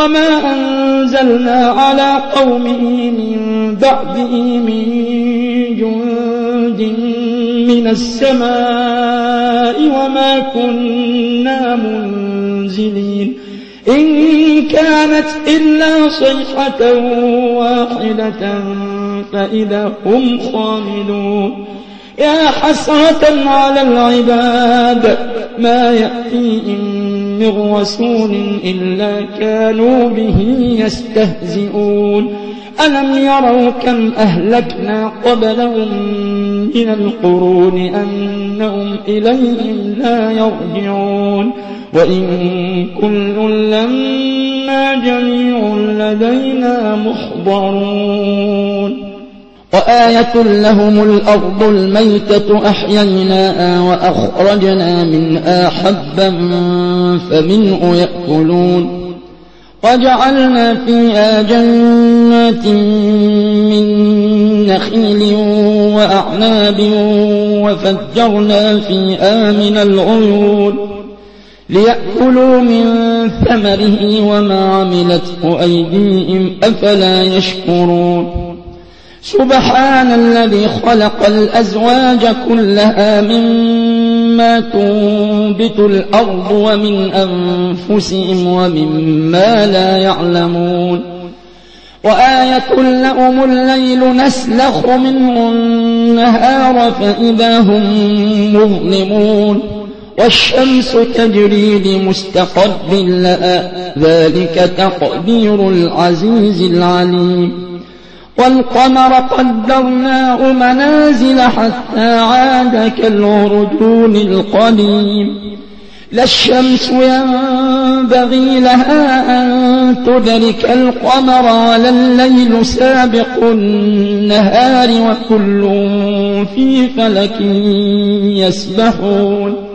وما أنزلنا على قومه من بعده من جند من السماء وما كنا منزلين إن كانت إلا صيحة واحدة فإذا هم خامدون يا حسرة على العباد ما يأتيهم من رسول إلا كانوا به يستهزئون ألم يروا كم أهلكنا قبلهم من القرون أنهم إليهم لا يرجعون وإن كل لما جميع لدينا محضرون وآية لهم الأرض الميتة أحييناها وأخرجنا منها حبا فمنه يأكلون وجعلنا فيها جنات من نخيل وأعناب وفجرنا فيها من العيون ليأكلوا من ثمره وما عملته أيديهم أفلا يشكرون سبحان الذي خلق الأزواج كلها مما تنبت الأرض ومن أنفسهم ومما لا يعلمون وآية لهم الليل نسلخ منه النهار فإذا هم مظلمون والشمس تجري لمستقر لها ذلك تقدير العزيز العليم والقمر قدرناه منازل حتى عاد كالعرجون القديم لا الشمس ينبغي لها أن تدرك القمر ولا الليل سابق النهار وكل في فلك يسبحون